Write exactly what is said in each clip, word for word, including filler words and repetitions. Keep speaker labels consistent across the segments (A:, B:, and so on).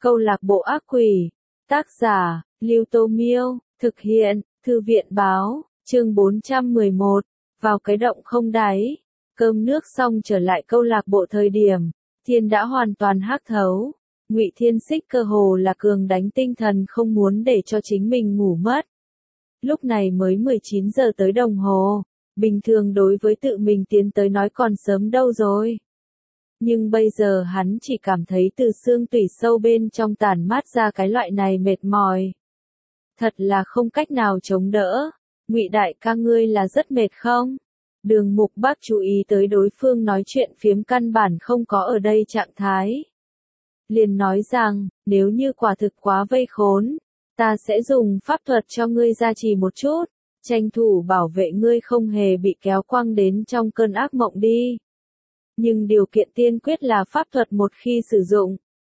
A: Câu lạc bộ ác quỷ. Tác giả, Lưu Tô Miêu. Thực hiện, Thư viện Báo. Chương bốn trăm mười một. Vào cái động không đáy. Cơm nước xong trở lại câu lạc bộ thời điểm, thiên đã hoàn toàn hắc thấu. Ngụy Thiên Xích cơ hồ là cường đánh tinh thần không muốn để cho chính mình ngủ mất. Lúc này mới mười chín giờ tới đồng hồ, bình thường đối với tự mình tiến tới nói còn sớm đâu rồi. Nhưng bây giờ hắn chỉ cảm thấy từ xương tủy sâu bên trong tản mát ra cái loại này mệt mỏi. Thật là không cách nào chống đỡ. Ngụy đại ca ngươi là rất mệt không? Đường Mục Bác chú ý tới đối phương nói chuyện phiếm căn bản không có ở đây trạng thái. Liền nói rằng, nếu như quả thực quá vây khốn, ta sẽ dùng pháp thuật cho ngươi gia trì một chút, tranh thủ bảo vệ ngươi không hề bị kéo quăng đến trong cơn ác mộng đi. Nhưng điều kiện tiên quyết là pháp thuật một khi sử dụng,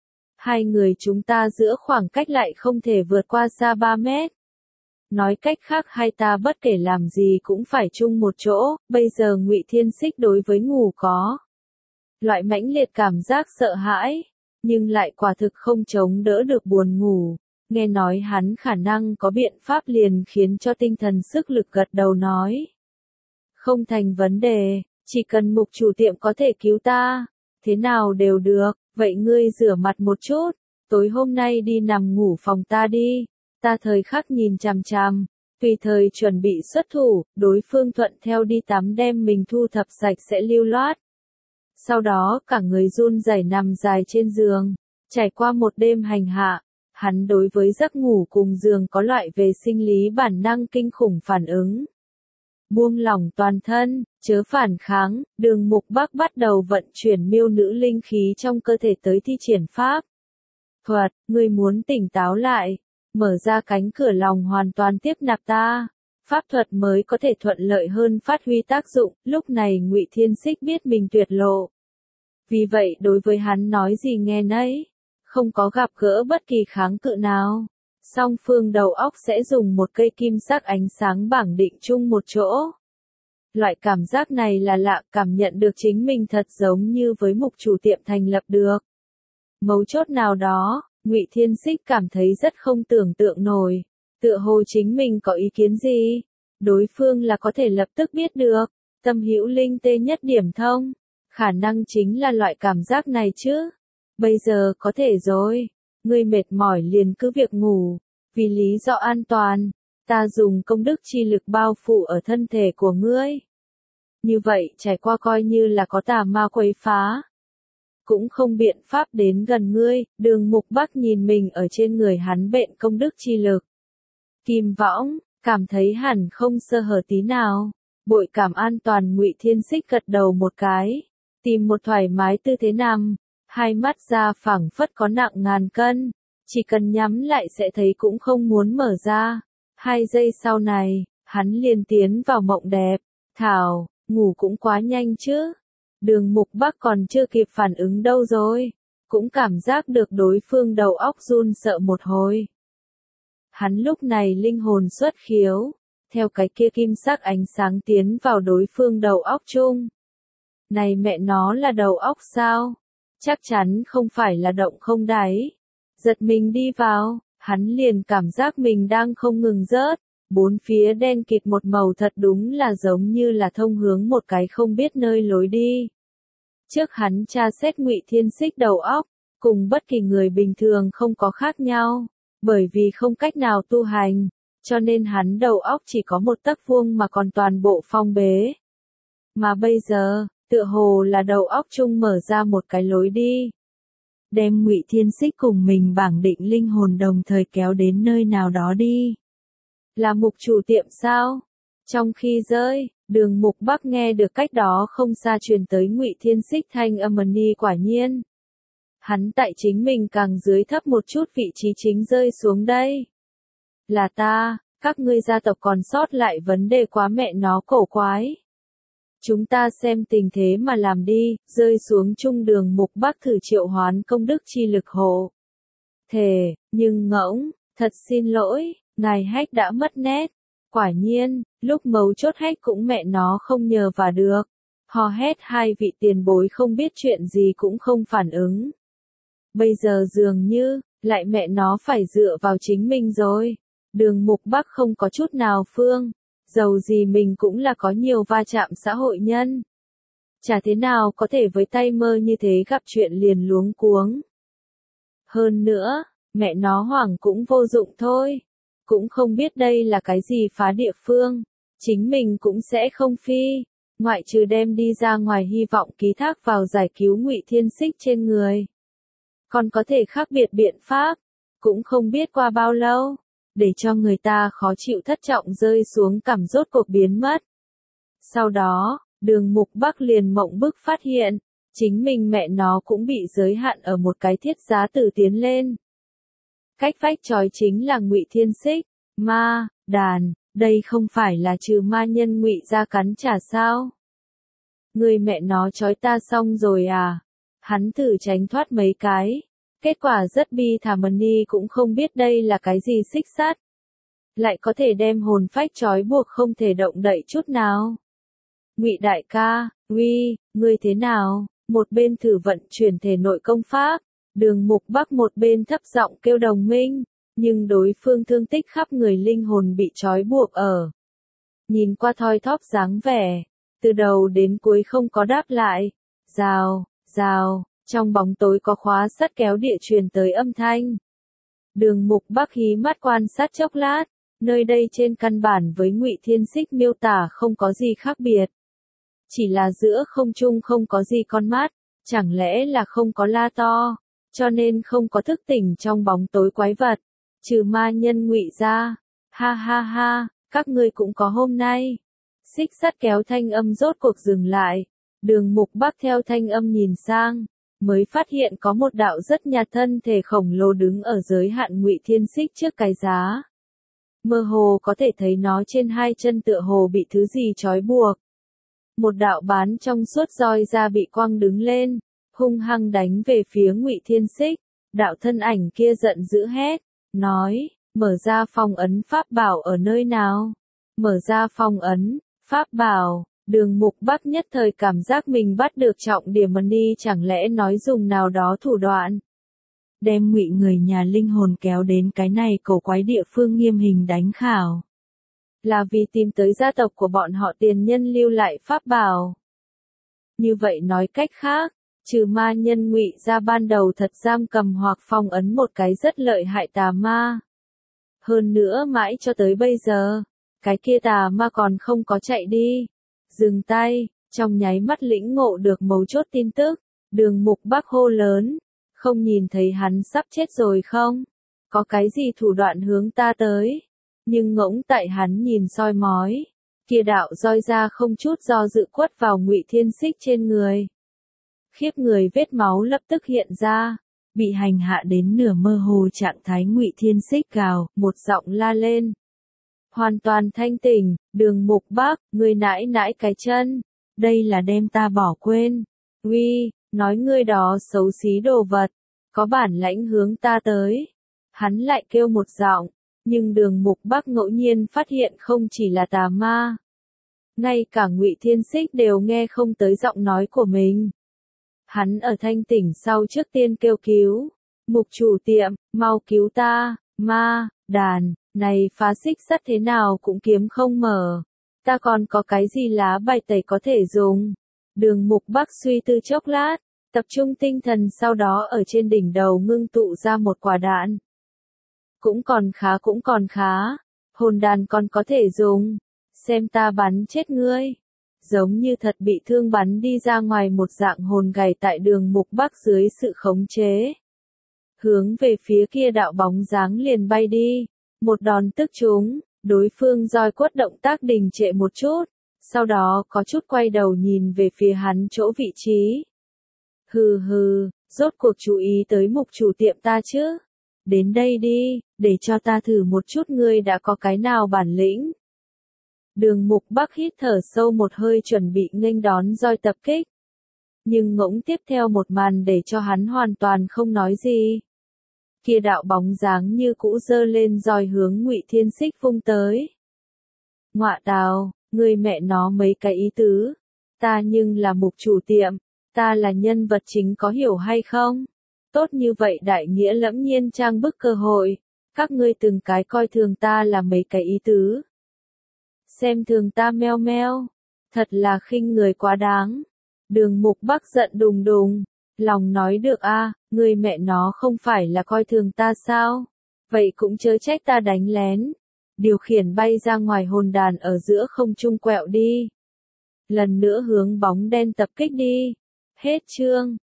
A: hai người chúng ta giữa khoảng cách lại không thể vượt qua xa ba mét. Nói cách khác hai ta bất kể làm gì cũng phải chung một chỗ. Bây giờ Ngụy Thiên Xích đối với ngủ có loại mãnh liệt cảm giác sợ hãi, nhưng lại quả thực không chống đỡ được buồn ngủ. Nghe nói hắn khả năng có biện pháp liền khiến cho tinh thần sức lực gật đầu nói. Không thành vấn đề, chỉ cần Mục chủ tiệm có thể cứu ta, thế nào đều được. Vậy ngươi rửa mặt một chút, tối hôm nay đi nằm ngủ phòng ta đi. Ta thời khắc nhìn chằm chằm, tùy thời chuẩn bị xuất thủ. Đối phương thuận theo đi tắm đem mình thu thập sạch sẽ lưu loát. Sau đó cả người run rẩy nằm dài trên giường. Trải qua một đêm hành hạ, hắn đối với giấc ngủ cùng giường có loại về sinh lý bản năng kinh khủng phản ứng. Buông lỏng toàn thân, chớ phản kháng. Đường Mục Bác bắt đầu vận chuyển miêu nữ linh khí trong cơ thể tới thi triển pháp thuật. Ngươi muốn tỉnh táo lại, mở ra cánh cửa lòng hoàn toàn tiếp nạp ta, pháp thuật mới có thể thuận lợi hơn phát huy tác dụng. Lúc này Ngụy Thiên Xích biết mình tuyệt lộ, vì vậy đối với hắn nói gì nghe nấy, không có gặp gỡ bất kỳ kháng cự nào. Song phương đầu óc sẽ dùng một cây kim sắc ánh sáng bảng định chung một chỗ. Loại cảm giác này là lạ, cảm nhận được chính mình thật giống như với Mục chủ tiệm thành lập được. Mấu chốt nào đó, Ngụy Thiên Xích cảm thấy rất không tưởng tượng nổi, tựa hồ chính mình có ý kiến gì, đối phương là có thể lập tức biết được. Tâm hữu linh tê nhất điểm thông, khả năng chính là loại cảm giác này chứ. Bây giờ có thể rồi, ngươi mệt mỏi liền cứ việc ngủ, vì lý do an toàn, ta dùng công đức chi lực bao phủ ở thân thể của ngươi. Như vậy trải qua coi như là có tà ma quấy phá, cũng không biện pháp đến gần ngươi. Đường Mục Bác nhìn mình ở trên người hắn bện công đức chi lực. Kim võng, cảm thấy hẳn không sơ hở tí nào. Bội cảm an toàn. Ngụy Thiên Xích gật đầu một cái, tìm một thoải mái tư thế nằm, hai mắt ra phảng phất có nặng ngàn cân, chỉ cần nhắm lại sẽ thấy cũng không muốn mở ra. Hai giây sau này, hắn liền tiến vào mộng đẹp. Thảo, ngủ cũng quá nhanh chứ. Đường Mục Bác còn chưa kịp phản ứng đâu rồi, cũng cảm giác được đối phương đầu óc run sợ một hồi. Hắn lúc này linh hồn xuất khiếu, theo cái kia kim sắc ánh sáng tiến vào đối phương đầu óc chung. Này mẹ nó là đầu óc sao? Chắc chắn không phải là động không đáy. Giật mình đi vào, hắn liền cảm giác mình đang không ngừng rớt. Bốn phía đen kịt một màu, thật đúng là giống như là thông hướng một cái không biết nơi lối đi. Trước hắn tra xét Ngụy Thiên Xích đầu óc, cùng bất kỳ người bình thường không có khác nhau, bởi vì không cách nào tu hành, cho nên hắn đầu óc chỉ có một tấc vuông mà còn toàn bộ phong bế. Mà bây giờ, tựa hồ là đầu óc chung mở ra một cái lối đi, đem Ngụy Thiên Xích cùng mình bảng định linh hồn đồng thời kéo đến nơi nào đó đi. Là Mục chủ tiệm sao? Trong khi rơi, Đường Mục Bác nghe được cách đó không xa truyền tới Ngụy Thiên Xích thanh âm ni. Quả nhiên, hắn tại chính mình càng dưới thấp một chút vị trí chính rơi xuống đây. Là ta, các ngươi gia tộc còn sót lại vấn đề quá mẹ nó cổ quái. Chúng ta xem tình thế mà làm đi. Rơi xuống chung. Đường Mục Bác thử triệu hoán công đức chi lực hộ thể, nhưng ngỗng, thật xin lỗi, ngài Hách đã mất nét. Quả nhiên, lúc mấu chốt Hách cũng mẹ nó không nhờ vào được. Hò hét hai vị tiền bối không biết chuyện gì cũng không phản ứng. Bây giờ dường như, Lại mẹ nó phải dựa vào chính mình rồi. Đường Mục Bắc không có chút nào phương. Dầu gì mình cũng là có nhiều va chạm xã hội nhân. Chả thế nào có thể với tay mơ như thế gặp chuyện liền luống cuống. Hơn nữa, mẹ nó hoảng cũng vô dụng thôi. Cũng không biết đây là cái gì phá địa phương. Chính mình cũng sẽ không phi. Ngoại trừ đem đi ra ngoài hy vọng ký thác vào giải cứu Ngụy Thiên Xích trên người. Còn có thể khác biệt biện pháp. Cũng không biết qua bao lâu. Để cho người ta khó chịu thất trọng rơi xuống cảm rốt cuộc biến mất. Sau đó, Đường Mục Bắc liền mộng bức phát hiện, chính mình mẹ nó cũng bị giới hạn ở một cái thiết giá tử tiến lên. Cách vách chói chính là Ngụy Thiên Xích, ma, đàn, đây không phải là trừ ma nhân Ngụy ra cắn trả sao? Người mẹ nó chói ta xong rồi à? Hắn thử tránh thoát mấy cái. Kết quả rất bi thảm, Mani cũng không biết đây là cái gì xích sắt. Lại có thể đem hồn phách trói buộc không thể động đậy chút nào. Ngụy đại ca, uy, ngươi thế nào? Một bên thử vận chuyển thể nội công pháp, Đường Mục Bắc một bên thấp giọng kêu đồng minh, nhưng đối phương thương tích khắp người, linh hồn bị trói buộc ở. Nhìn qua thoi thóp dáng vẻ, từ đầu đến cuối không có đáp lại. Rào, rào, trong bóng tối có khóa sắt kéo địa truyền tới âm thanh. Đường Mục Bắc hí mắt quan sát chốc lát, nơi đây trên căn bản với Ngụy Thiên Xích miêu tả không có gì khác biệt. Chỉ là giữa không trung không có gì con mắt, chẳng lẽ là không có la to, cho nên không có thức tỉnh trong bóng tối quái vật, trừ ma nhân Ngụy ra. Ha ha ha, các ngươi cũng có hôm nay. Xích sắt kéo thanh âm rốt cuộc dừng lại, Đường Mục Bắc theo thanh âm nhìn sang, mới phát hiện có một đạo rất nhạt thân thể khổng lồ đứng ở giới hạn Ngụy Thiên Xích trước cái giá. Mơ hồ có thể thấy nó trên hai chân tựa hồ bị thứ gì trói buộc. Một đạo bán trong suốt roi ra bị quăng đứng lên, hung hăng đánh về phía Ngụy Thiên Xích. Đạo thân ảnh kia giận dữ hét, nói, mở ra phong ấn pháp bảo ở nơi nào? Mở ra phong ấn, pháp bảo. Đường Mục Bắc nhất thời cảm giác mình bắt được trọng điểm, Mani chẳng lẽ nói dùng nào đó thủ đoạn. Đem Ngụy người nhà linh hồn kéo đến cái này cổ quái địa phương nghiêm hình đánh khảo. Là vì tìm tới gia tộc của bọn họ tiền nhân lưu lại pháp bảo. Như vậy nói cách khác, trừ ma nhân Ngụy ra ban đầu thật giam cầm hoặc phong ấn một cái rất lợi hại tà ma. Hơn nữa mãi cho tới bây giờ, cái kia tà ma còn không có chạy đi. Dừng tay, trong nháy mắt lĩnh ngộ được mấu chốt tin tức, Đường Mục Bắc hô lớn, không nhìn thấy hắn sắp chết rồi không? Có cái gì thủ đoạn hướng ta tới? Nhưng ngỗng tại hắn nhìn soi mói, kia đạo roi ra không chút do dự quất vào Ngụy Thiên Xích trên người. Khiếp người, vết máu lập tức hiện ra, bị hành hạ đến nửa mơ hồ trạng thái Ngụy Thiên Xích gào, một giọng la lên. Hoàn toàn thanh tỉnh, Đường Mục Bắc, ngươi nãi nãi cái chân, đây là đem ta bỏ quên. Uy, nói ngươi đó xấu xí đồ vật, có bản lãnh hướng ta tới. Hắn lại kêu một giọng, nhưng Đường Mục Bắc ngẫu nhiên phát hiện không chỉ là tà ma. Ngay cả Ngụy Thiên Xích đều nghe không tới giọng nói của mình. Hắn ở thanh tỉnh sau trước tiên kêu cứu. Mục chủ tiệm, mau cứu ta, ma, đàn, này phá xích sắt thế nào cũng kiếm không mở. Ta còn có cái gì lá bài tẩy có thể dùng. Đường Mục Bắc suy tư chốc lát, tập trung tinh thần, sau đó ở trên đỉnh đầu ngưng tụ ra một quả đạn. Cũng còn khá, cũng còn khá. Hồn đàn còn có thể dùng. Xem ta bắn chết ngươi. Giống như thật bị thương bắn đi ra ngoài một dạng hồn gầy tại Đường Mục Bắc dưới sự khống chế. Hướng về phía kia đạo bóng dáng liền bay đi. Một đòn tức trúng, đối phương roi quất động tác đình trệ một chút, sau đó có chút quay đầu nhìn về phía hắn chỗ vị trí. Hừ hừ, rốt cuộc chú ý tới Mục chủ tiệm ta chứ? Đến đây đi, để cho ta thử một chút ngươi đã có cái nào bản lĩnh. Đường Mục Bắc hít thở sâu một hơi chuẩn bị nghênh đón roi tập kích. Nhưng ngỗng tiếp theo một màn để cho hắn hoàn toàn không nói gì. Kia đạo bóng dáng như cũ giơ lên roi hướng Ngụy Thiên Xích vung tới. Ngọa tào, người mẹ nó mấy cái ý tứ. Ta nhưng là Mục chủ tiệm, ta là nhân vật chính có hiểu hay không? Tốt như vậy đại nghĩa lẫm nhiên trang bức cơ hội. Các ngươi từng cái coi thường ta là mấy cái ý tứ. Xem thường ta meo meo. Thật là khinh người quá đáng. Đường Mục Bắc giận đùng đùng. Lòng nói được a, người mẹ nó không phải là coi thường ta sao? Vậy cũng chớ trách ta đánh lén. Điều khiển bay ra ngoài hồn đàn ở giữa không trung quẹo đi. Lần nữa hướng bóng đen tập kích đi. Hết chương.